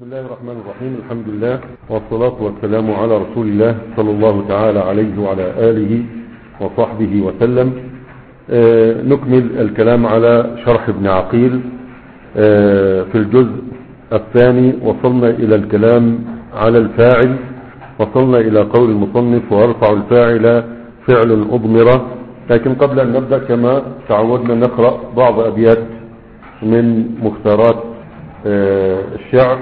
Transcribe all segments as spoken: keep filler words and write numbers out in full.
بسم الله الرحمن الرحيم. الحمد لله والصلاة والسلام على رسول الله صلى الله تعالى عليه وعلى آله وصحبه وسلم. آه نكمل الكلام على شرح ابن عقيل آه في الجزء الثاني. وصلنا إلى الكلام على الفاعل، وصلنا إلى قول المصنف ويرفع الفاعل فعل أضمر. لكن قبل أن نبدأ كما تعودنا نقرأ بعض أبيات من مختارات آه الشعر.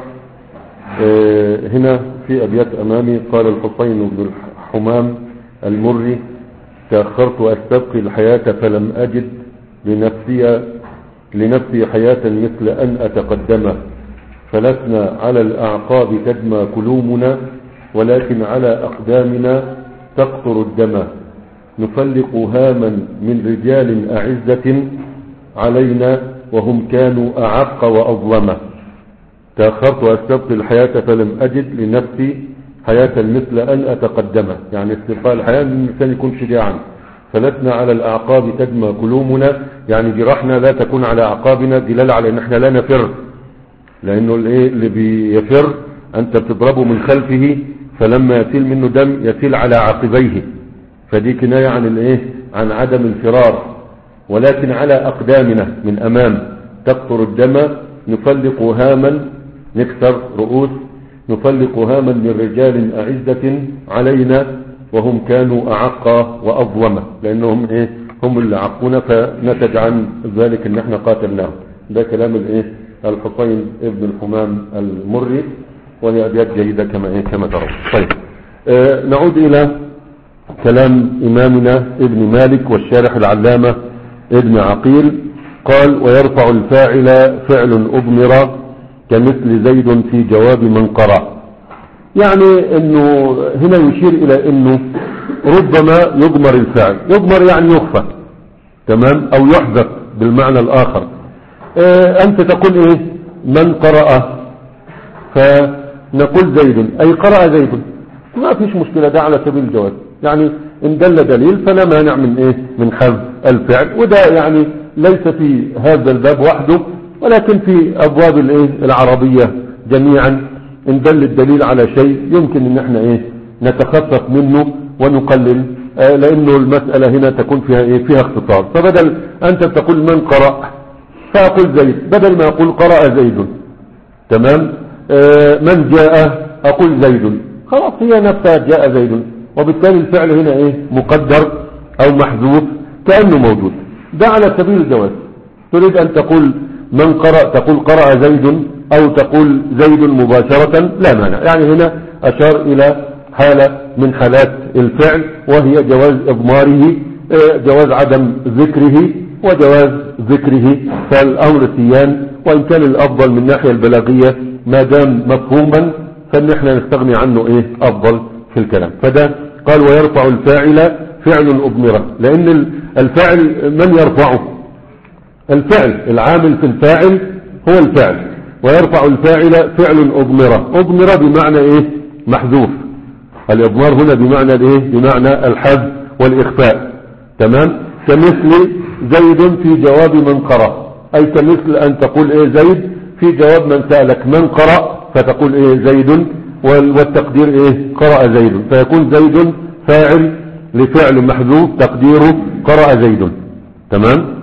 آه هنا في أبيات أمامي. قال الحسين بن الحمام المري: تأخرت أستبقي الحياة فلم أجد لنفسي, لنفسي حياة مثل أن أتقدم، فلسنا على الأعقاب تدمى كلومنا، ولكن على أقدامنا تقطر الدم، نفلق هاما من رجال أعزة علينا وهم كانوا أعق وأظلم. تأخرت أستبقي الحياة فلم أجد لنفسي حياة مثل أن أتقدم، يعني استبقاء الحياة من الإنسان يكون شجاعا. فلسنا على الأعقاب تدمى كلومنا، يعني جراحنا لا تكون على أعقابنا، دلالة على أن احنا لا نفر، لأنه اللي بيفر أنت بتضربه من خلفه، فلما يسيل منه دم يسيل على عقبيه، فدي كناية عن الايه عن عدم الفرار. ولكن على أقدامنا من أمام تقطر الدم، نفلق هاما نكسر رؤوس، نفلق هاما من رجال أعزة علينا وهم كانوا أعق وأظلم، لأنهم إيه هم اللي عقونا، فنتج عن ذلك ان احنا قاتلناهم. ده كلام الايه الحسين ابن الحمام المري، وهي أبيات جيدة كما ايه كما ترون. طيب آه نعود إلى كلام إمامنا ابن مالك والشارح العلامة ابن عقيل. قال: ويرفع الفاعل فعل أضمر كمثل زيد في جواب من قرأ. يعني انه هنا يشير الى انه ربما يضمر الفعل، يضمر يعني يخفى، تمام، او يحذف بالمعنى الاخر. اه انت تقول ايه من قرأ، فنقول زيد اي قرأ زيد، ما فيش مشكلة، ده على سبيل الجواز، يعني ان دل دليل فلا مانع من ايه من حذف الفعل. وده يعني ليس في هذا الباب وحده، ولكن في ابواب الايه العربية جميعا ان دل الدليل على شيء يمكن ان احنا ايه نتخفف منه ونقلل، آه لانه المسألة هنا تكون فيها ايه فيها اختصار. فبدل انت تقول من قرأ فاقول زيد، بدل ما اقول قرأ زيد، تمام. آه من جاء اقول زيد، خلاص هي نفسها جاء زيد، وبالتالي الفعل هنا ايه مقدر او محذوف كأنه موجود. ده على سبيل الجواز. تريد ان تقول من قرأ تقول قرأ زيد، او تقول زيد مباشرة، لا مانع. يعني هنا اشار الى حالة من حالات الفعل، وهي جواز اضماره، جواز عدم ذكره وجواز ذكره، فالامر سيان. وان كان الافضل من الناحية البلاغية ما دام مفهوما فان احنا نستغني عنه ايه افضل في الكلام. فده قال: ويرفع الفاعل فعل اضمره، لان الفاعل من يرفعه؟ الفعل، العامل في الفاعل هو الفعل. ويرفع الفاعل فعل أضمرة، أضمرة بمعنى ايه محذوف. الإضمار هنا بمعنى الايه بمعنى الحذف والإخفاء، تمام. كمثل زيد في جواب من قرأ، أي كمثل أن تقول ايه زيد في جواب من سألك من قرأ، فتقول ايه زيد، والتقدير ايه قرأ زيد، فيكون زيد فاعل لفعل محذوف تقديره قرأ زيد، تمام.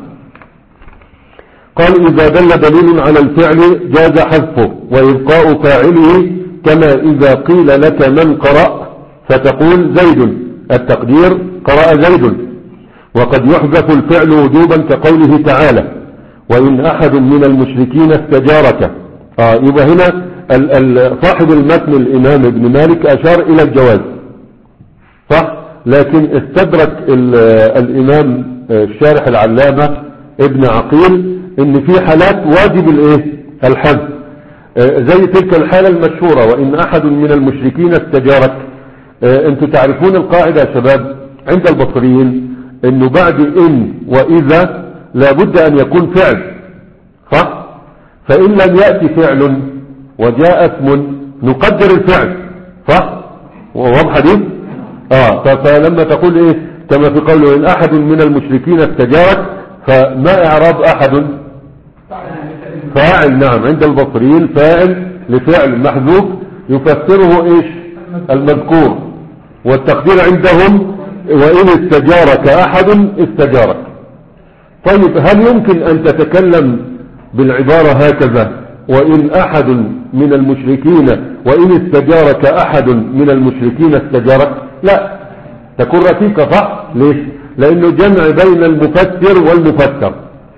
قال: إذا دل دليل على الفعل جاز حذفه وإبقاء فاعله، كما إذا قيل لك من قرأ فتقول زيد، التقدير قرأ زيد. وقد يحذف الفعل وجوبا كقوله تعالى: وإن أحد من المشركين استجارك. آه يبقى هنا ال ال صاحب المتن الإمام ابن مالك أشار إلى الجواز، صح، لكن استدرك الإمام الشارح العلامة ابن عقيل ان في حالات واجب الايه الحذف، زي تلك الحالة المشهورة: وان احد من المشركين استجارك. انتوا تعرفون القاعدة يا شباب عند البصريين انه بعد ان واذا لابد ان يكون فعل، صح. فان لم يأتي فعل وجاء اسم نقدر الفعل، صح، واضحة دي. اه فلما تقول ايه كما في قوله: وان احد من المشركين استجارك، فما اعراب احد؟ فاعل، نعم، عند البصريين فاعل لفعل محذوف يفسره ايش؟ المذكور. والتقدير عندهم وإن استجارك أحد استجارك. طيب هل يمكن أن تتكلم بالعبارة هكذا وإن أحد من المشركين وإن استجارك أحد من المشركين استجارك؟ لا، تكون ركيكة. صح؟ ليش؟ لأنه جمع بين المفسر والمفسر،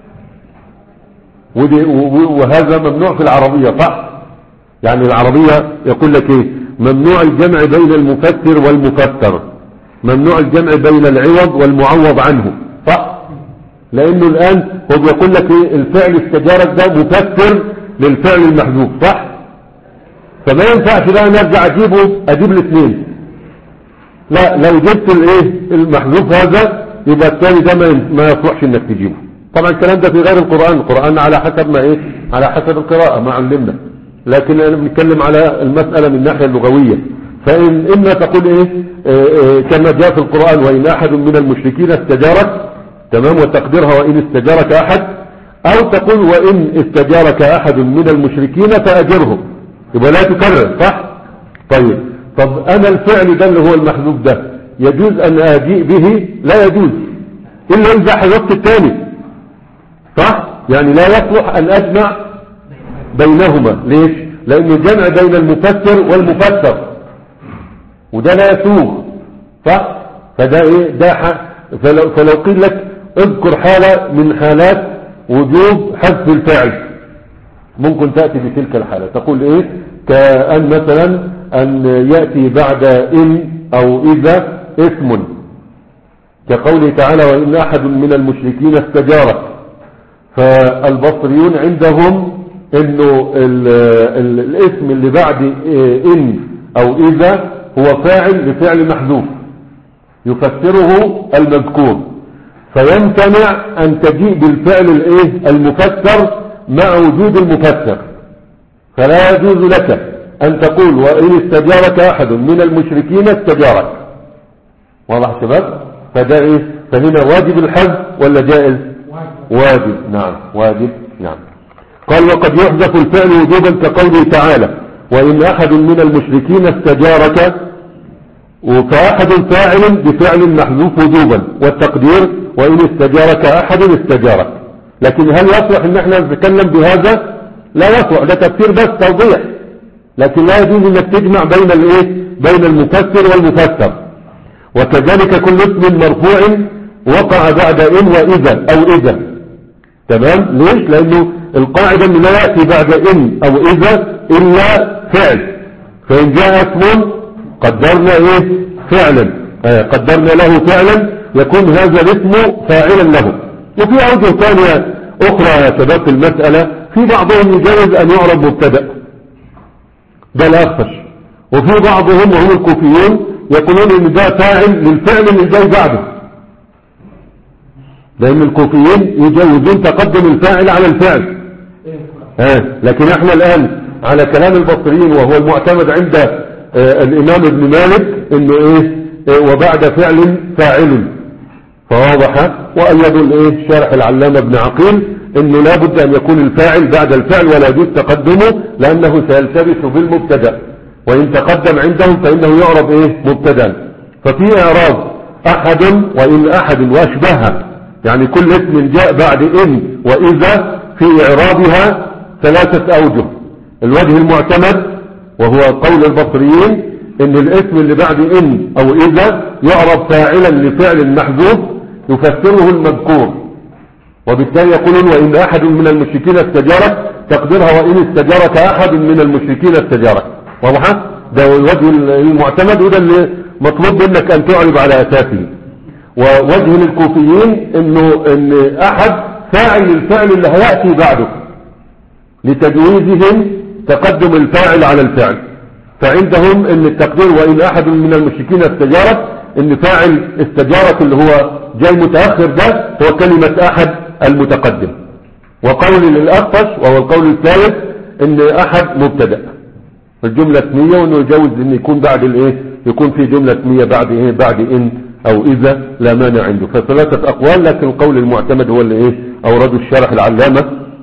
وهذا ممنوع في العربية. صح؟ يعني العربية يقول لك ايه؟ ممنوع الجمع بين المفسر والمفسر، ممنوع الجمع بين العوض والمعوض عنه. صح؟ لانه الان هو بيقول لك ايه؟ الفعل استجارك ده مفسر للفعل المحذوف. صح؟ فما ينفعش بقى نرجع اجيبه اجيب الاثنين. لا، لو جبت الايه المحذوف هذا يبقى الثاني ده ما يصلحش انك تجيبه. طبعا الكلام ده في غير القرآن، القرآن على حسب ما ايه؟ على حسب القراءة ما علمنا، لكن انا بنتكلم على المسألة من الناحية اللغوية. فإن إما تقول ايه اه اه كما جاء في القرآن وإن أحد من المشركين استجارك، تمام، وتقديرها وإن استجارك أحد، أو تقول وإن استجارك أحد من المشركين فأجره، يبقى لا تكرر. صح؟ طيب، طب أنا الفعل ده اللي هو المحذوف ده يجوز أن أجيء به؟ لا يجوز إلا إذا حذفت الثاني. صح؟ يعني لا يصلح أن أجمع بينهما. ليش؟ لأنه جمع بين المفسر والمفسر، وده لا يسوغ. صح؟ فده إيه؟ ده فلو, فلو قيل لك اذكر حالة من حالات وجوب حذف الفعل، ممكن تأتي بتلك الحالة. تقول إيه؟ كأن مثلا أن يأتي بعد إن أو إذا اسم، كقوله تعالى وإن أحد من المشركين استجارك. فالبصريون عندهم انه ال ال الاسم اللي بعد ان او اذا هو فاعل لفعل محذوف يفسره المذكور، فيمتنع ان تجيء بالفعل الايه المفسر مع وجود المفسر. فلا يجوز لك ان تقول وان استجارك احد من المشركين استجارك. واضح شباب؟ فده ايه؟ فهنا واجب الحذف ولا جائز؟ واجب. نعم واجب. نعم. قال وقد يحذف الفعل وجوبا كقوله تعالى وإن أحد من المشركين استجارك، فأحد فاعل بفعل محذوف وجوبا، والتقدير وإن استجارك أحد استجارك. لكن هل يصلح ان احنا نتكلم بهذا؟ لا يصلح، ده تفسير بس توضيح، لكن لا يجوز انك تجمع بين الايه بين المفسر والمفسر. وكذلك كل اسم مرفوع وقع بعد إن وإذا أو إذا. تمام؟ ليش؟ لأنه القاعدة أنه لا يأتي بعد إن أو إذا إلا فعل، فإن جاء اسم قدرنا إيه فعلا، آه قدرنا له فعلا يكون هذا الاسم فاعلا له. وفي أوجه ثانية أخرى يا شباب في المسألة، في بعضهم يجوز أن يعرب مبتدأ، ده الأخفش، وفي بعضهم وهم الكوفيون يقولون أن ده فاعل للفعل اللي جاي بعده، لأن الكوفيين يجوزون تقدم الفاعل على الفعل. آه. لكن احنا الآن على كلام البصريين وهو المعتمد عند آه الإمام ابن مالك انه ايه آه وبعد فعل فاعل، فواضح. وأيضا الايه شارح العلامة ابن عقيل انه لا بد ان يكون الفاعل بعد الفعل ولا يجوز تقدمه لأنه سيلتبس بالمبتدا، وإن تقدم عندهم فإنه يعرب ايه مبتدا. ففي إعراب أحد وإن أحد وأشبهها، يعني كل اسم جاء بعد إن وإذا في إعرابها ثلاثة أوجه. الوجه المعتمد وهو قول البصريين إن الاسم اللي بعد إن أو إذا يعرب فاعلا لفعل محذوف يفسره المذكور، وبالتالي يقولون وإن أحد من المشركين استجارك تقديرها وإن استجارك أحد من المشركين استجارك. واضح؟ ده الوجه المعتمد، وده اللي مطلوب منك أن تعرب على أساسه. ووجه للكوفيين انه ان احد فاعل للفعل اللي هيأتي بعده لتجويزهم تقدم الفاعل على الفعل. فعندهم ان التقدير وان احد من المشركين استجارك ان فاعل استجارك اللي هو جاي متأخر ده هو كلمة احد المتقدم. وقول للأخفش وهو القول الثالث ان احد مبتدأ الجملة اسمية، وانه يجوز ان يكون بعد الايه يكون في جملة اسمية بعد ايه بعد ان او اذا لا مانع عنده. فثلاثة اقوال، لكن القول المعتمد هو اللي ايه اورده الشارح العلامة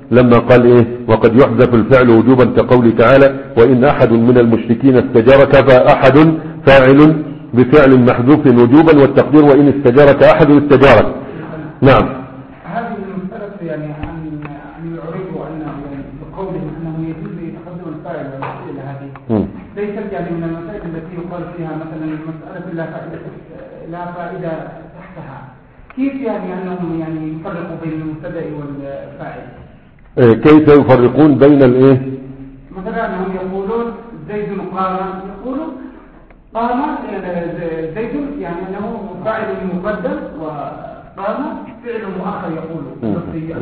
لما قال ايه وقد يحذف الفعل وجوبا كقوله تعالى وإن أحد من المشركين استجارك فأحد فاعل بفعل محذوف وجوبا والتقدير وإن استجارك أحد استجارك. نعم. هذه المسألة يعني عن عن العريب وأنه يعني بقوله أنه يجوز تقدم الفاعل إلى هذه ليست يعني من المسائل التي يقال فيها مثلا المسألة لا فائدة لا فائدة تحتها. كيف يعني أنهم يعني يفرقوا بين المبتدأ والفاعل؟ كيف يفرقون بين الايه؟ مثلا هم يقولون زيد قام، يقولون قام زيد يعني أنه فاعل مقدم وقام فعل مؤخر يقولون.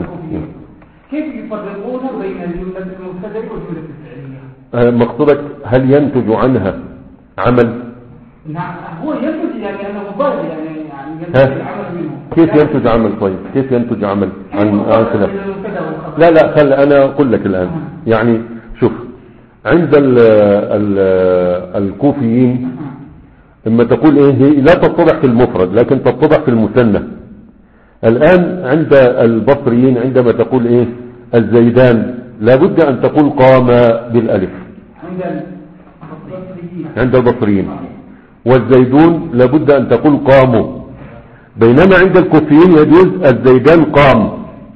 كيف يفرقون بين الجملة المبتدأ والجملة الفعلية؟ مقصودك هل ينتج عنها عمل؟ نعم هو ينتج يعني أنه ظاهر يعني يعني ينتج العمل منه. كيف ينتج عمل؟ طيب كيف ينتج عمل عن عن خلاف؟ لا لا خل انا اقول لك الان. يعني شوف عند ال ال الكوفيين لما تقول ايه هي لا تتضح في المفرد لكن تتضح في المثنى. الان عند البصريين عندما تقول ايه الزيدان لابد ان تقول قام بالالف عند البصريين عند البصريين والزيدون لابد ان تقول قاموا. بينما عند الكوفيين يجوز الزيدان قام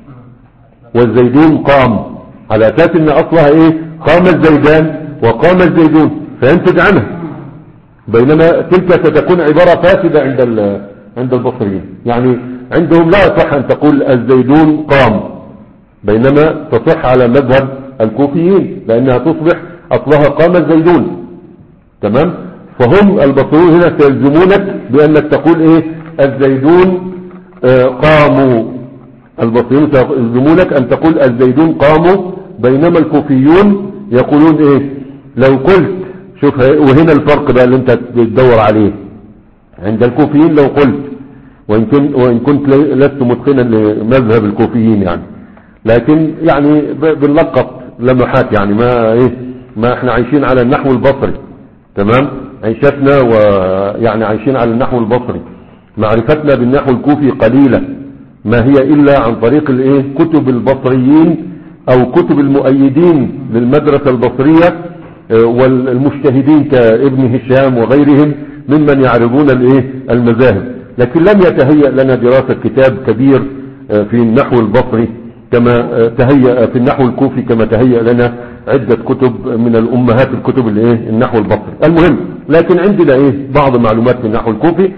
والزيدون قام على اساس ان اصلها ايه قام الزيدان وقام الزيدون فينتج عنها. بينما تلك ستكون عبارة فاسدة عند عند البصريين. يعني عندهم لا يصح ان تقول الزيدون قام بينما تصح على مذهب الكوفيين لانها تصبح اصلها قام الزيدون. تمام. فهم البصريون هنا سيلزمونك بانك تقول ايه الزيدون آه قاموا. البصريون سيلزمونك ان تقول الزيدون قاموا بينما الكوفيون يقولون ايه لو قلت شوف وهنا الفرق بقى اللي انت تدور عليه. عند الكوفيين لو قلت وان كنت وان كنت لست متقنا لمذهب الكوفيين يعني لكن يعني بنلقط لمحات يعني ما ايه ما احنا عايشين على النحو البصري. تمام. عيشتنا ويعني عايشين على النحو البصري. معرفتنا بالنحو الكوفي قليلة ما هي الا عن طريق الايه كتب البصريين او كتب المؤيدين للمدرسة البصرية والمجتهدين كابن هشام وغيرهم ممن يعرضون الايه المذاهب. لكن لم يتهيأ لنا دراسة كتاب كبير في النحو البصري كما تهيأ في النحو الكوفي كما تهيأ لنا عدة كتب من الأمهات الكتب الايه النحو البصري. المهم لكن عندنا ايه بعض معلومات في النحو الكوفي.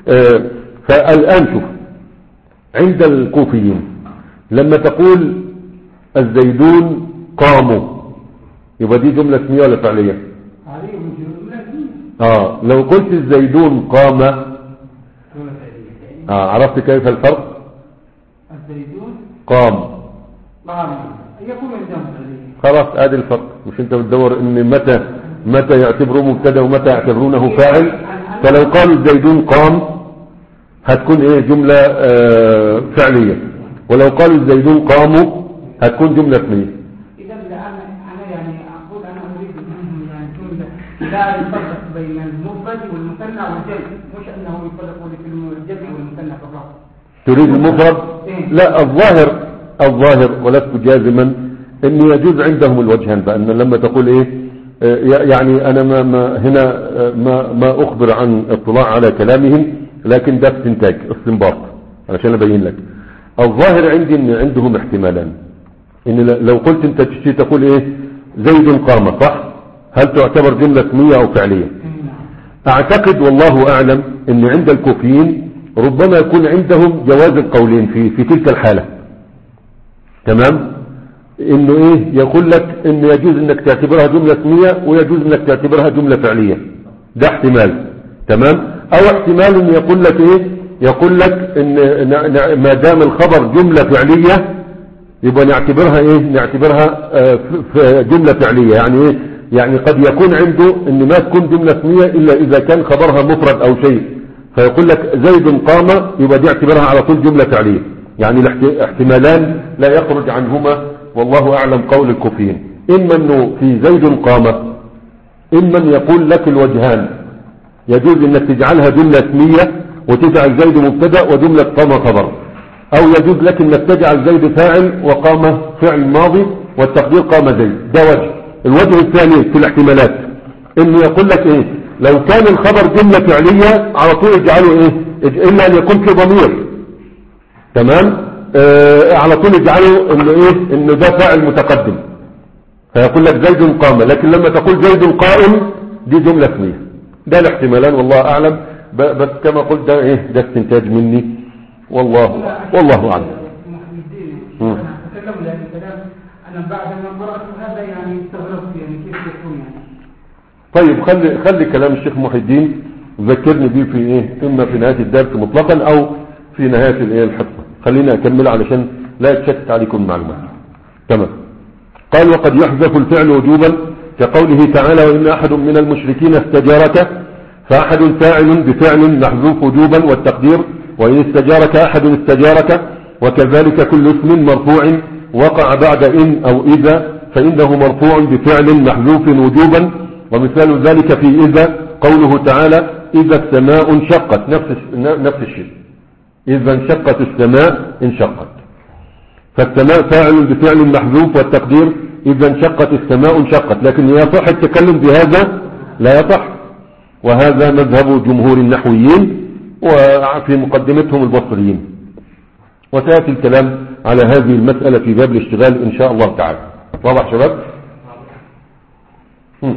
فالآن شوف عند الكوفيين لما تقول الزيدون قاموا يبقى دي جملة اسمية ولا فعلية؟ اه لو قلت الزيدون قام اه عرفت كيف الفرق؟ الزيدون قام قام يكون الجمع خلاص ادي الفرق. مش انت بتدور ان متى متى يعتبروه مبتدا ومتى يعتبرونه فاعل. فلو قالوا الزيدون قام هتكون ايه جملة آه فعلية ولو قالوا الزيدون قاموا هتكون جملة اسمية. اذا انا انا يعني اقول انا اريد منهم يعني جملة لا يفرق بين المفرد والمثنى والجمع مش انه يفرقوا في الجمع والمثنى فقط. تريد المفرد؟ لا الظاهر الظاهر ولست جازما ان يجوز عندهم الوجهان بان لما تقول ايه يعني انا ما, ما هنا ما, ما اخبر عن اطلاع على كلامهم لكن ده استنتاج استنباط علشان ابين لك. الظاهر عندي ان عندهم احتمالان. ان لو قلت انت تشتي تقول ايه زيد قام صح هل تعتبر جملة اسمية او فعلية؟ اعتقد والله اعلم ان عند الكوفيين ربما يكون عندهم جواز القولين في في تلك الحالة. تمام. انه ايه يقول لك انه يجوز انك تعتبرها جملة اسمية ويجوز انك تعتبرها جملة فعلية. ده احتمال. تمام. او احتمال ان يقول لك ايه يقول لك ان ما دام الخبر جملة فعلية يبقى نعتبرها ايه نعتبرها اه جملة فعلية. يعني ايه يعني قد يكون عنده ان ما تكون جملة اسمية الا اذا كان خبرها مفرد او شيء فيقول لك زيد قام يبقى دي اعتبرها على طول جملة فعلية. يعني الاحتمالان لا يخرج عنهما والله اعلم قول الكوفيين. اما انه في زيد قام اما يقول لك الوجهان يجوز انك تجعلها جملة اسمية وتجعل زيد مبتدا وجملة قام خبر او يجوز لك انك تجعل زيد فاعل وقام فعل ماضي والتقدير قام زيد. ده وجه. الوجه الثاني في الاحتمالات انه يقول لك ايه لو كان الخبر جملة فعلية على طول اجعله ايه الا ان يكون في ضمير، تمام، آه على طول اجعله انه ايه انه ده فاعل متقدم، فيقول لك زيد قام. لكن لما تقول زيد قائم دي جملة اسمية. ده الاحتمالان والله اعلم، بس كما قلت ده ايه ده استنتاج مني والله والله اعلم. انا اتكلم لهذا الكلام انا بعد ما قرات هذا يعني استغربت يعني كيف يكون يعني. طيب خلي خلي كلام الشيخ محي الدين ذكرني بيه في ايه اما في نهايه الدرس مطلقا او في نهايه الايه الحصه. خلينا اكمل علشان لا يتشتت عليكم المعلومات. تمام. قال وقد يحذف الفعل وجوبا كقوله تعالى وان احد من المشركين استجارك، فاحد فاعل بفعل محذوف وجوبا والتقدير وان استجارك احد استجارك، وكذلك كل اسم مرفوع وقع بعد ان او اذا فانه مرفوع بفعل محذوف وجوبا. ومثال ذلك في إذا قوله تعالى إذا السماء انشقت، نفس نفس الشيء، إذا انشقت السماء انشقت، فالسماء فاعل بفعل محذوف والتقدير إذا انشقت السماء انشقت. لكن يصح التكلم بهذا؟ لا يصح، وهذا مذهب جمهور النحويين وفي مقدمتهم البصريين. وسيأتي الكلام على هذه المسألة في باب الاشتغال إن شاء الله تعالى. واضح شباب؟ هم.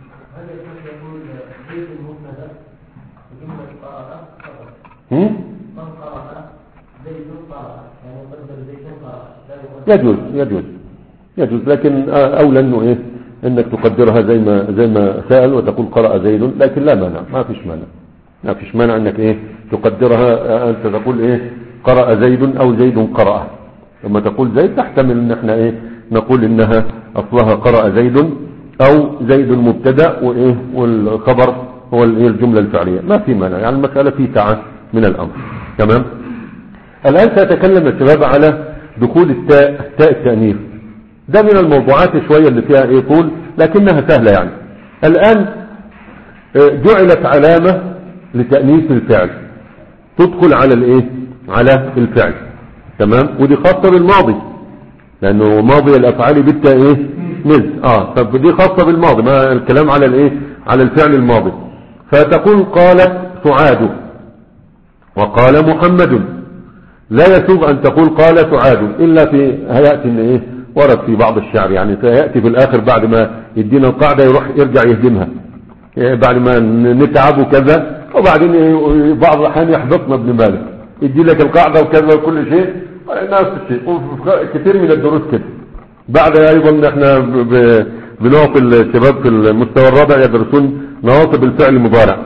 يجوز يجوز يجوز لكن اولى انه ايه انك تقدرها زي ما زي ما سأل وتقول قرأ زيد، لكن لا مانع، ما فيش مانع ما فيش مانع انك ايه تقدرها. انت تقول ايه قرأ زيد او زيد قرأ. لما تقول زيد تحتمل ان احنا ايه نقول انها اصلها قرأ زيد او زيد مبتدا وايه والخبر هو الجملة الفعلية، ما في مانع، يعني المسألة في سعة من الامر. تمام. الان سأتكلم الشباب على دخول التاء التاء التأنيث. ده من الموضوعات شوية اللي فيها ايه طول لكنها سهلة. يعني الان جعلت علامة لتأنيث الفعل تدخل على الايه على الفعل، تمام، ودي خاصة بالماضي لانه ماضي الافعال بالتاء ايه مز اه طب دي خاصة بالماضي، ما الكلام على الايه على الفعل الماضي. فتقول قالت سعاد وقال محمد. لا يسوغ ان تقول قال سعاد الا في هيأتي ان ايه ورد في بعض الشعر، يعني سيأتي في الاخر بعد ما يدينا القاعدة يروح يرجع يهدمها بعد ما نتعب وكذا، وبعدين بعض الاحيان يحبطنا ابن مالك يدي لك القاعدة وكذا وكل شيء نفس الشيء. كثير من الدروس كده. بعد ايضا احنا بنعطي الشباب في المستوى الرابع يدرسون نواصب الفعل المضارع،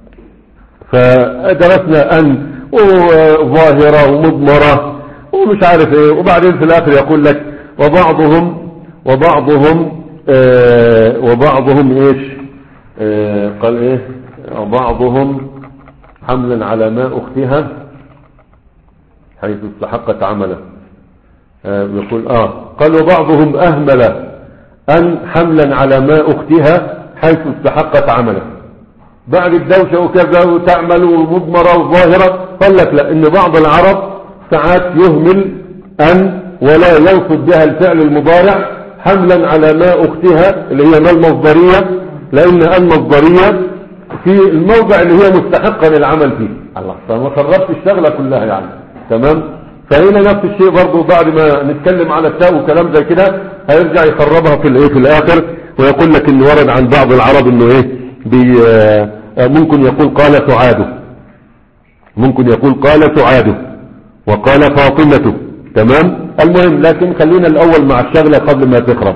فدرسنا ان وظاهرة ومضمرة ومش عارف ايه، وبعدين في الاخر يقول لك وبعضهم وبعضهم آه وبعضهم ايش آه قال ايه وبعضهم حملا على ما اختها حيث استحقت عمله. آه يقول اه قال وبعضهم اهمل ان حملا على ما اختها حيث استحقت عمله. بعد الدوشة وكذا وتعمل ومضمرة وظاهرة قال لك لا، ان بعض العرب ساعات يهمل ان ولا ينصب بها الفعل المضارع حملا على ما اختها اللي هي ما المصدرية، لان المصدرية في الموضع اللي هي مستحقة للعمل فيه. الله فما خربت الشغلة كلها يعني. تمام. فهنا نفس الشيء برضو بعد ما نتكلم على التاء وكلام زي كده هيرجع يخربها في الايه في الاخر ويقول لك ان ورد عن بعض العرب انه ايه بي ممكن يقول قال سعاد، ممكن يقول قال سعاد وقال فاطمة. تمام. المهم لكن خلينا الاول مع الشغلة قبل ما تخرب.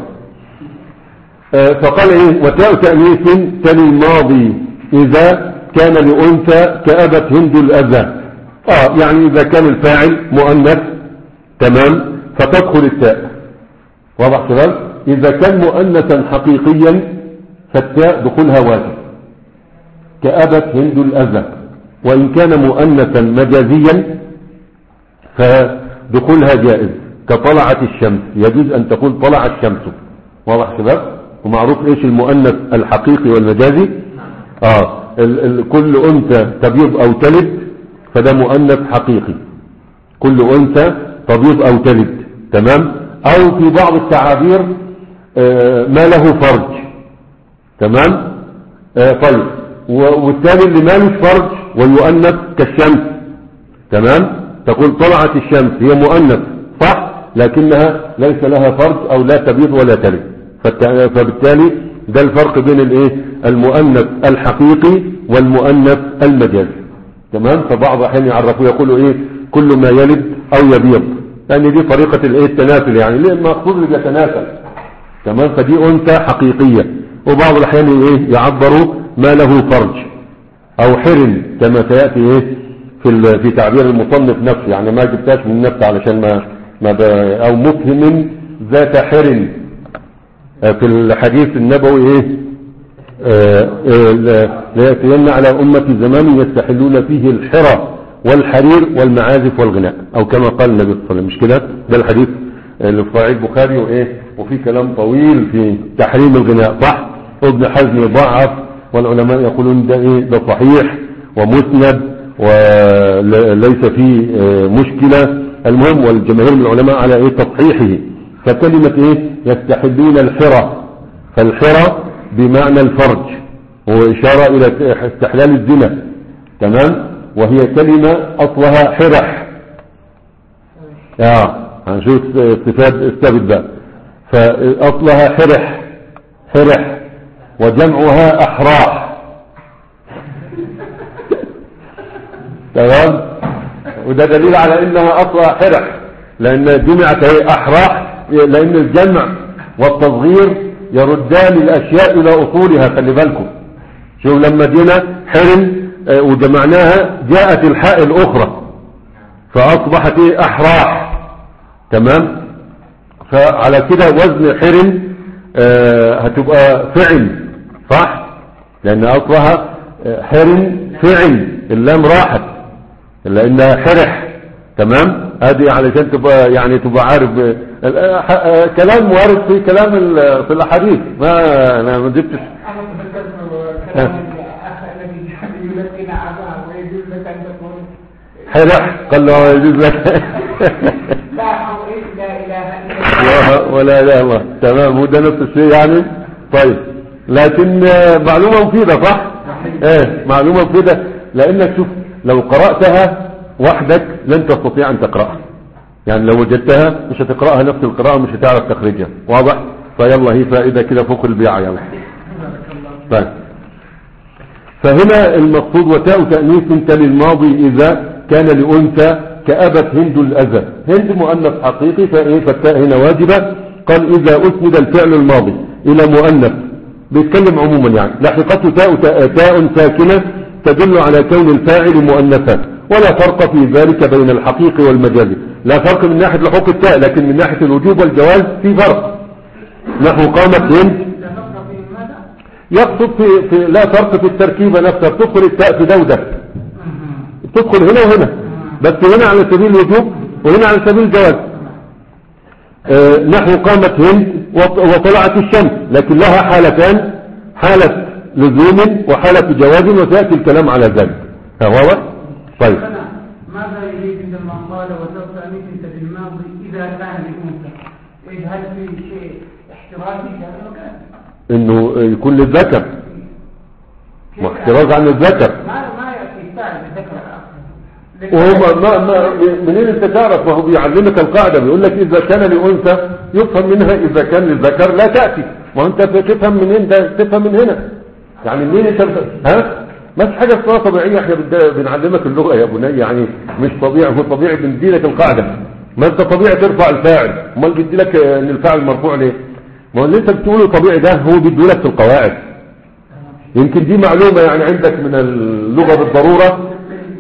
فقال ايه وتاء تأنيث تلي الماضي اذا كان لأنثى كأبت هند الاذى. اه يعني اذا كان الفاعل مؤنث تمام فتدخل التاء. واضح شباب؟ اذا كان مؤنثا حقيقيا فالتاء دخولها واجب كأبت هند الأذى، وإن كان مؤنثا مجازيا فدخولها جائز كطلعت الشمس، يجوز أن تقول طلع الشمس. واضح شباب؟ ومعروف إيش المؤنث الحقيقي والمجازي. آه ال ال كل أنثى تبيض أو تلد فده مؤنث حقيقي. كل أنثى تبيض أو تلد. تمام. أو في بعض التعابير ما له فرج. تمام. آه طيب. والثاني اللي ما له فرج ويؤنث كالشمس. تمام. تقول طلعت الشمس، هي مؤنث صح، لكنها ليس لها فرج أو لا تبيض ولا تلد. فبالتالي ده الفرق بين الايه المؤنث الحقيقي والمؤنث المجازي. تمام. فبعض احيان يعرفوا يقولوا ايه كل ما يلد او يبيض، لان يعني دي طريقة الايه التناسل، يعني ليه المقصود اللي بيتناسل. تمام. فدي انثى حقيقية. وبعض الاحيان ايه يعبروا ما له فرج او حرم كما سيأتي ايه في في تعبير المصنف نفسه، يعني ما جبتاش من نفسه علشان ما ما او مفهم ذات حرم. في الحديث النبوي ايه ليأتين على أمة زمان يستحلون فيه الحرى والحرير والمعازف والغناء، او كما قال النبي صلى الله عليه وسلم. مش كده؟ ده الحديث اللي في صحيح البخاري، وايه وفي كلام طويل في تحريم الغناء صح. ابن حزم يضعف، والعلماء يقولون ده ايه ده صحيح ومسند وليس فيه مشكلة. المهم والجماهير من العلماء على ايه تصحيحه. فكلمة ايه يستحلون الحرى، فالحرى بمعنى الفرج، وإشارة إلى استحلال الزنا. تمام. وهي كلمة أصلها حرح. اه هنشوف صفات استبد بقى. فأصلها حرح حرح وجمعها أحراح. تمام. وده دليل على إنها أصلها حرح، لأن جمعت هي أحراح، لأن الجمع والتصغير يردان الأشياء إلى أصولها. خلي بالكم شوف لما جينا حرم وجمعناها جاءت الحاء الأخرى فأصبحت أحراح. تمام. فعلى كده وزن حرم هتبقى فعل صح، لأن أصلها حرم فعل، اللام راحت لأنها حرح. تمام. هذه علشان تبقى يعني تبقى عارف كلام وارد في كلام في الأحاديث. ما أنا ما جبتش حرح قال له يجوز لك ولا اله الا الله. تمام. وده نفس الشيء يعني. طيب لكن معلومة مفيدة صح. ايه معلومة مفيدة، لانك شوف لو قرأتها وحدك لن تستطيع ان تقرأها، يعني لو وجدتها مش هتقرأها نفس القراءة، مش هتعرف تخرجها. واضح؟ فيلا هي فائدة كده فوق البيعة. يلا طيب. فهنا المقصود وتاء تأنيث تلي الماضي إذا كان لأنثى كأبت هند الأذى. هند مؤنث حقيقي فالتاء هنا واجبة. قال إذا أسند الفعل الماضي إلى مؤنث، بيتكلم عموما يعني لاحقته تاء تاء ساكنة تدل على كون الفاعل مؤنثا، ولا فرق في ذلك بين الحقيقي والمجازي. لا فرق من ناحية لحوق التاء، لكن من ناحية الوجوب والجواز في فرق. نحو قامت هند يقصد في, في لا فرق في التركيبة نفسها، بتدخل التاء في دودة، بتدخل هنا وهنا، بس هنا على سبيل الوجوب وهنا على سبيل الجواز. آه نحو قامت هند وطلعت الشمس، لكن لها حالتان، حالة لزوم وحالة جواز، وسيأتي الكلام على ذلك. واضح؟ طيب ماذا يريد عندما قال وتاء تأنيث في الماضي إذا كان لأنثى؟ هل في شيء احترازي في هذا المكان؟ انه يكون للذكر، واحتراز عن الذكر. ما ما يأتي فاعل الذكر وهو ما ما منين انت تعرف؟ وهو بيعلمك القاعدة، بيقول لك اذا كان لأنثى يفهم منها اذا كان للذكر لا تأتي. وانت تفهم منين ده؟ تفهم من هنا يعني منين انت ها؟ ما في حاجة اسمها طبيعية، احنا بنعلمك اللغة يا بني، يعني مش طبيعي. هو طبيعي بندي لك القاعدة، ما انت طبيعي ترفع الفاعل، امال بيدي لك ان الفاعل مرفوع ليه؟ ما هو اللي انت بتقوله طبيعي ده هو بيدي لك في القواعد. يمكن دي معلومة يعني عندك من اللغة بالضرورة.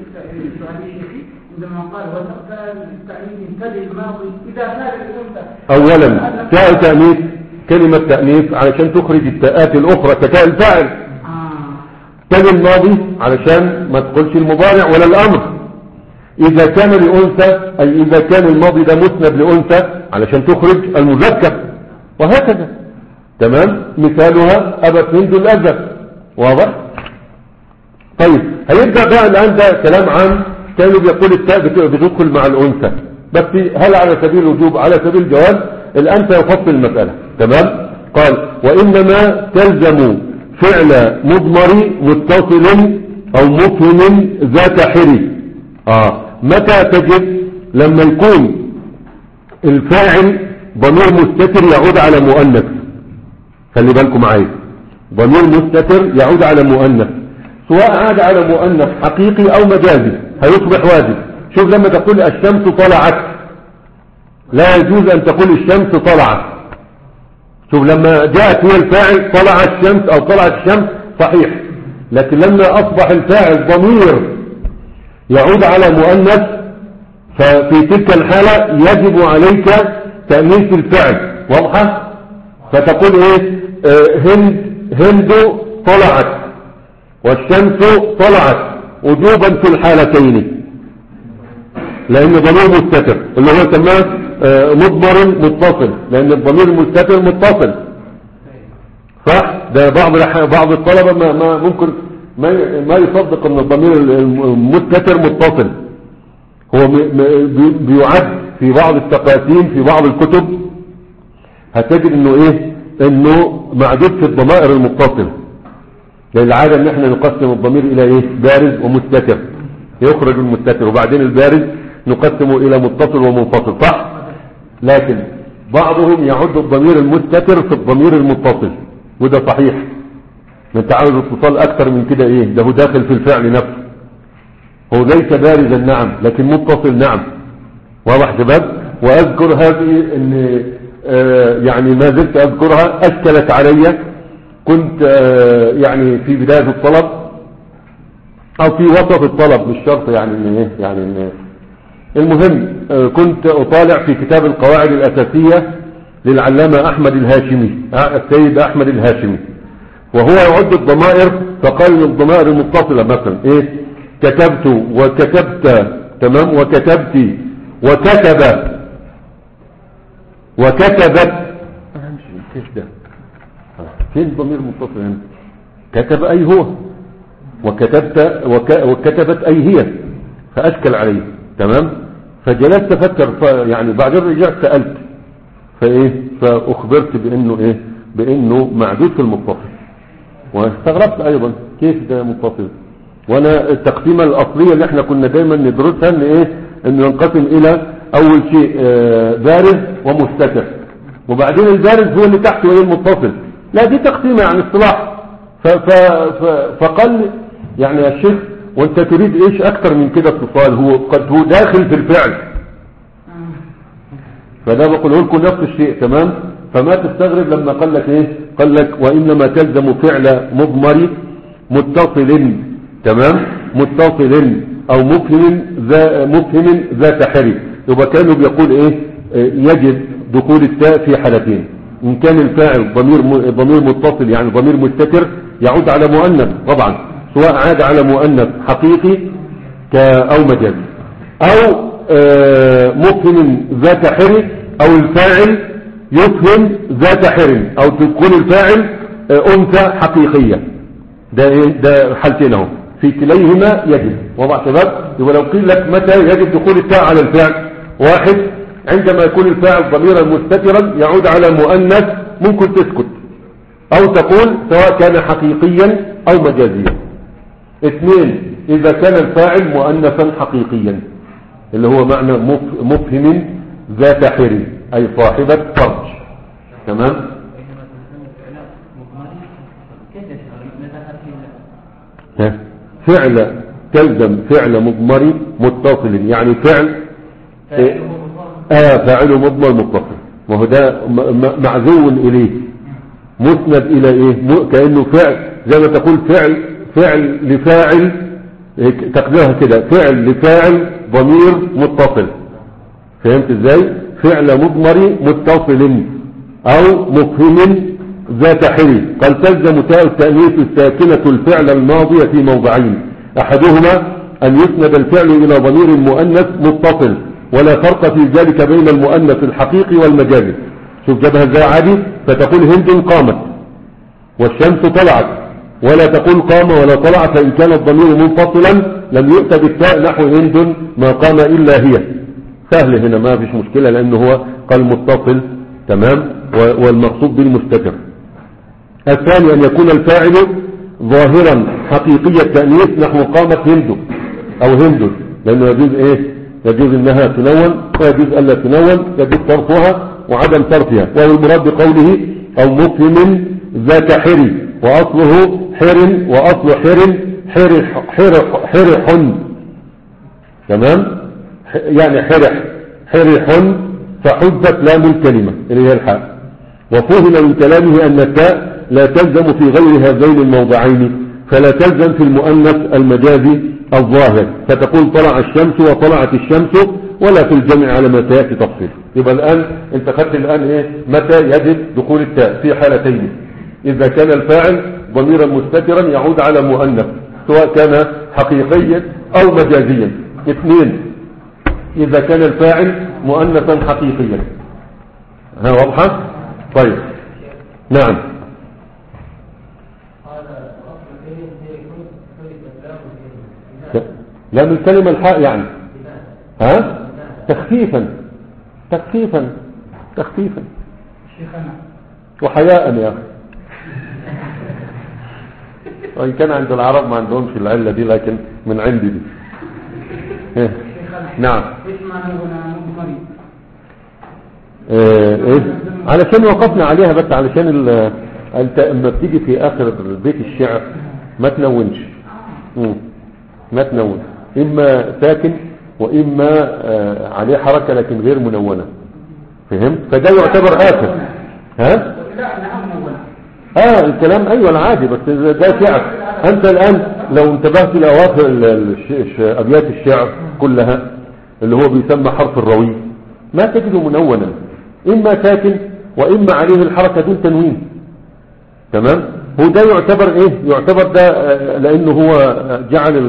عندما قال وتاء التأنيث تلي الماضي إذا كان لأنثى، اولا تاء تأنيث كلمة تأنيث علشان تخرج التاءات الاخرى كتاء الفاعل. تلي الماضي علشان ما تقولش المضارع ولا الامر. اذا كان لأنثى اي اذا كان الماضي ده مسند لأنثى علشان تخرج المذكر، وهكذا. تمام. مثالها أبت هند الأذى. واضح؟ طيب هيبدأ بقى الآن ده كلام عن كانوا بيقول التاء بتدخل مع الأنثى، بس هل على سبيل الوجوب؟ على سبيل الجواز. الآن سيفصل المسألة. تمام. قال وإنما تلزم فعل مضمر متصل أو مفهم ذات حري. آه. متى تجد؟ لما يكون الفاعل ضمير مستتر يعود على مؤنث. خلي بالكم معايا، ضمير مستتر يعود على مؤنث، سواء عاد على مؤنث حقيقي أو مجازي هيصبح واجب. شوف لما تقول الشمس طلعت، لا يجوز أن تقول الشمس طلعت. شوف لما جاءت هي الفاعل طلع الشمس أو طلعت الشمس صحيح، لكن لما أصبح الفاعل ضمير يعود على مؤنث، ففي تلك الحالة يجب عليك تأنيث الفعل. واضحة؟ فتقول ايه؟ آه هند هند طلعت والشمس طلعت وجوبا في الحالتين، لأن ضمير مستتر اللي هو سماه آه مضمر متصل، لأن الضمير المستتر متصل. صح؟ ده بعض بعض الطلبة ما, ما ممكن ما ما يصدق ان الضمير المستتر متصل. هو بيعد في بعض التقاسيم في بعض الكتب، هتجد انه ايه؟ انه معدود في الضمائر المتصله، لان العاده ان احنا نقسم الضمير الى ايه؟ بارز ومستتر، يخرج المستتر، وبعدين البارز نقسمه الى متصل ومنفصل. صح؟ لكن بعضهم يعد الضمير المستتر في الضمير المتصل، وده صحيح. انت عاوز اتصال اكثر من كده ايه؟ ده هو داخل في الفعل نفسه، هو ليس بارزا نعم لكن متصل نعم. واضح شباب؟ واذكر هذه ان آه يعني ما زلت اذكرها، اشكلت علي. كنت آه يعني في بداية الطلب او في وسط الطلب، مش شرط يعني ان ايه يعني ان المهم آه كنت اطالع في كتاب القواعد الاساسية للعلامة احمد الهاشمي، السيد احمد الهاشمي، وهو يعد الضمائر، فقال من الضمائر المتصلة مثلا ايه؟ كتبت وكتبت، تمام، وكتبت وكتب وكتبت. ايش ده؟ فين ضمير متصل هنا؟ كتب اي هو، وكتبت وك... وكتبت اي هي، فاشكل عليه. تمام. فجلست افكر، يعني بعدين رجعت سألت، فايه فاخبرت بانه ايه؟ بانه معدود في المتصل. واستغربت ايضا كيف ده متصل، وانا التقسيمه الاصليه اللي احنا كنا دايما ندرسها ان ايه؟ ان ينقسم الى اول شيء بارز ومستتر، وبعدين البارز هو اللي تحته ايه؟ المتصل. لا دي تقسيمه يعني اصطلاح. فقال يعني يا شيخ وانت تريد ايش اكتر من كده اتصال؟ هو قد هو داخل في الفعل. فده بقوله لكم نفس الشيء. تمام. فما تستغرب لما قال لك ايه؟ قال لك وانما تلزم فعل مضمر متصل، تمام، متصل او مفهم ذا مفهم ذات حري. يبقى كانوا بيقول ايه؟ يجب دخول التاء في حالتين، ان كان الفاعل ضمير ضمير متصل يعني ضمير مستتر يعود على مؤنث طبعا، سواء عاد على مؤنث حقيقي او مجازي، او مفهم ذات حري، او الفاعل يفهم ذات حري، او تكون الفاعل انثى حقيقيه. ده ايه؟ ده حالتين اهو، في كليهما يجب. وضع شباب؟ يبقى لو قيل لك متى يجب دخول التاء على الفعل؟ واحد، عندما يكون الفاعل ضميرا مستترا يعود على مؤنث ممكن تسكت، او تقول سواء كان حقيقيا او مجازيا. اثنين، اذا كان الفاعل مؤنثا حقيقيا، اللي هو معنى مفهم ذات حري، اي صاحبة فرج. تمام. فعل تلزم فعل مضمر متصل، يعني فعل إيه؟ اه فاعل مضمر متصل، وهو ده معزو اليه مسند الى ايه؟ كأنه فعل، زي ما تقول فعل فعل لفاعل، تقديرها كده فعل لفاعل ضمير متصل. فهمت ازاي؟ فعل مضمر متصل او مفهم ذات حري. قال تلزم تاء التأنيث الساكنة الفعل الماضي في موضعين، احدهما ان يسند الفعل الى ضمير مؤنث متصل، ولا فرق في ذلك بين المؤنث الحقيقي والمجازي. شوف جابها ازاي عادي، فتقول هند قامت والشمس طلعت، ولا تقول قام ولا طلع، فإن كان الضمير منفصلا لم يؤت بالتاء نحو هند ما قام إلا هي. سهل هنا ما فيش مشكلة لأنه هو قال متصل تمام والمقصود بالمستتر. الثاني أن يكون الفاعل ظاهرا حقيقي التأنيث نحو قامت هند أو هند، لأنه يجوز إيه يجوز إنها تنون ويجوز ألا تنون، يجوز صرفها وعدم صرفها، وهو المراد بقوله أو مفهم ذات حر، وأصله حر، وأصل حر حر حر حرح تمام، يعني حرح حرح، فحذت لام الكلمة اللي هي الحاء. وفهم من كلامه أن التاء لا تلزم في غير هذين الموضعين، فلا تلزم في المؤنث المجازي الظاهر، فتقول طلع الشمس وطلعت الشمس، ولا في الجمع على ما سيأتي تفصيل. يبقى الآن انت خدت الآن ايه متى يجب دخول التاء في حالتين: إذا كان الفاعل ضميرا مستترا يعود على مؤنث سواء كان حقيقيا أو مجازيا. اثنين، إذا كان الفاعل مؤنثا حقيقيا. ها واضحة؟ طيب نعم. لا من كلمة الحاء يعني ها تخفيفا تخفيفا تخفيفا وحياء يا أخي. وإن كان عند العرب ما عندهمش العلة دي، لكن من عندي دي. نعم. ايه ايه علشان وقفنا عليها، بس علشان ال انت اما بتيجي في اخر بيت الشعر ما تنونش، ما تنون، اما ساكن واما آه عليه حركة لكن غير منونة، فهمت؟ فده يعتبر اخر. ها اه الكلام ايوه العادي، بس ده شعر. انت الان لو انتبهت لاواخر ابيات الشعر كلها اللي هو بيسمى حرف الروي ما تجده منونا، اما ساكن واما عليه الحركة دون تنوين، تمام؟ هو ده يعتبر ايه يعتبر ده لانه هو جعل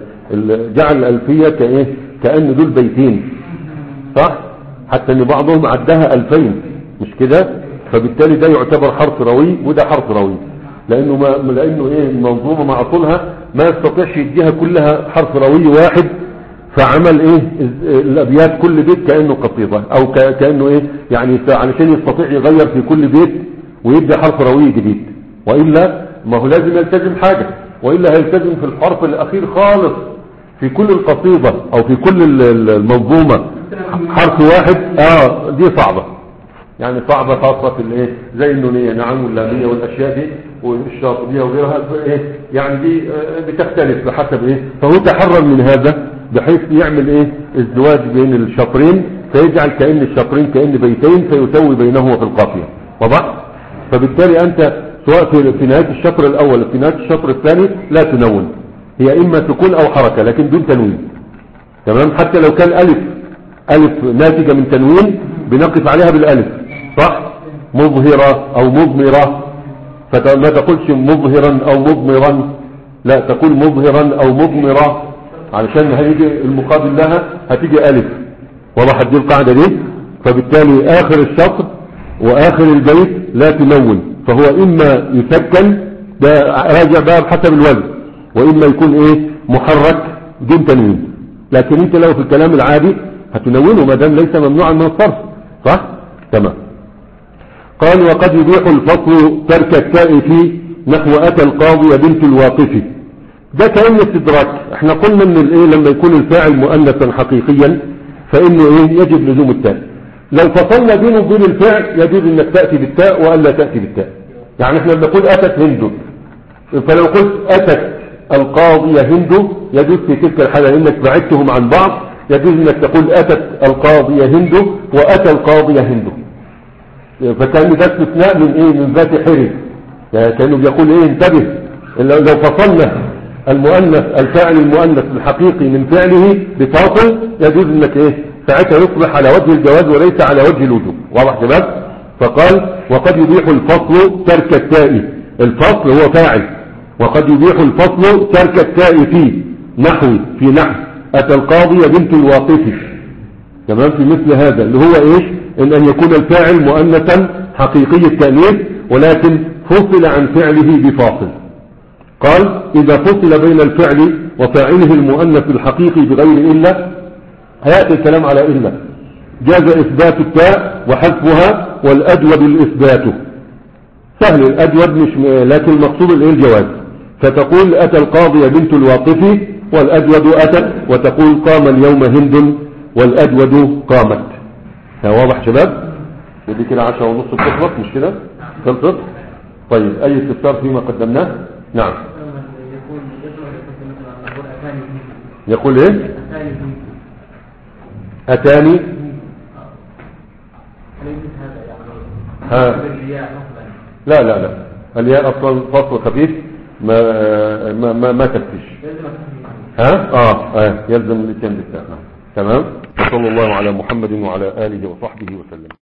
ال جعل الالفية كايه كأن دول بيتين، صح؟ حتى ان بعضهم عدها الفين مش كده، فبالتالي ده يعتبر حرف روي وده حرف روي، لانه ما لانه ايه المنظومة مع طولها ما يستطيعش يديها كلها حرف روي واحد، فعمل ايه الابيات كل بيت كأنه قصيدة او كأنه ايه يعني علشان يستطيع يغير في كل بيت ويبدأ حرف روي جديد، وإلا ما هو لازم يلتزم حاجة، وإلا هيلتزم في الحرف الأخير خالص في كل القصيدة أو في كل المنظومة حرف واحد. آه دي صعبة يعني صعبة، خاصة في الايه زي النونية نعم واللامية والأشياء دي والشاطبية وغيرها ايه يعني دي بتختلف بحسب ايه، فهو تحرر من هذا بحيث يعمل ايه الزواج بين الشطرين، فيجعل كأن الشطرين كأن بيتين فيسوي بينهما في القافية. واضح؟ فبالتالي أنت سواء في نهاية الشطر الأول في نهاية الشطر الثاني لا تنون، هي إما سكون أو حركة لكن دون تنوين، تمام؟ حتى لو كان ألف ألف ناتجة من تنوين بنقف عليها بالألف، صح؟ مظهرة أو مضمرة، فما تقولش مظهرا أو مضمرا، لا تقول مظهرا أو مضمرة علشان هيجي المقابل لها هتيجي ألف. وضحت دي القاعدة دي؟ فبالتالي آخر الشطر وآخر البيت لا تنون، فهو إما يسكن ده راجع بقى بحسب الوزن، وإما يكون إيه محرك دون تنوين، لكن أنت لو في الكلام العادي هتنونه ما دام ليس ممنوعا من الصرف، صح؟ تمام. قال وقد يبيح الفصل ترك التاء في نحو أتى القاضي بنت الواقف. ده كلام استدراك. احنا قلنا ان الايه لما يكون الفاعل مؤنثا حقيقيا فانه ايه يجب لزوم التاء. لو فصلنا بينه وبين الفعل يجوز انك تأتي بالتاء والا تأتي بالتاء. يعني احنا بنقول اتت هند، فلو قلت اتت القاضية هند يجوز في تلك الحالة انك بعدتهم عن بعض، يجوز انك تقول اتت القاضية هند واتى القاضية هند، فكان ده استثناء من ايه من ذات حري، يعني كانه بيقول ايه انتبه لو فصلنا المؤنث الفاعل المؤنث الحقيقي من فعله بفاصل يجوز انك ايه ساعتها يصبح على وجه الجواز وليس على وجه الوجوب. واضح شباب؟ فقال وقد يبيح الفصل ترك التاء، الفصل هو فاعل، وقد يبيح الفصل ترك التاء في نحو في نحو اتى القاضي بنت الواقف، تمام؟ في مثل هذا اللي هو ايش ان ان يكون الفاعل مؤنثا حقيقي التأنيث ولكن فصل عن فعله بفاصل، قال إذا فصل بين الفعل وفاعله المؤنث الحقيقي بغير إلا، هيأتي الكلام على إلا، جاز إثبات التاء وحذفها والأجود الإثبات. سهل الأجود، مش لكن المقصود الإيه الجواز. فتقول أتى القاضي بنت الواقف والأجود أتت، وتقول قام اليوم هند والأجود قامت. واضح شباب؟ ودي كده عشرة ونص بتخلص، مش كده؟ خلصت؟ طيب أي استفسار فيما قدمناه؟ نعم. يقول ايه؟ أتاني. ها. لا لا لا، الياء أصلا فصل خفيف، ما ما ما, ما تفتش. ها؟ آه, اه يلزم الاتيان بالتاء. تمام. صلى الله على محمد وعلى آله وصحبه وسلم.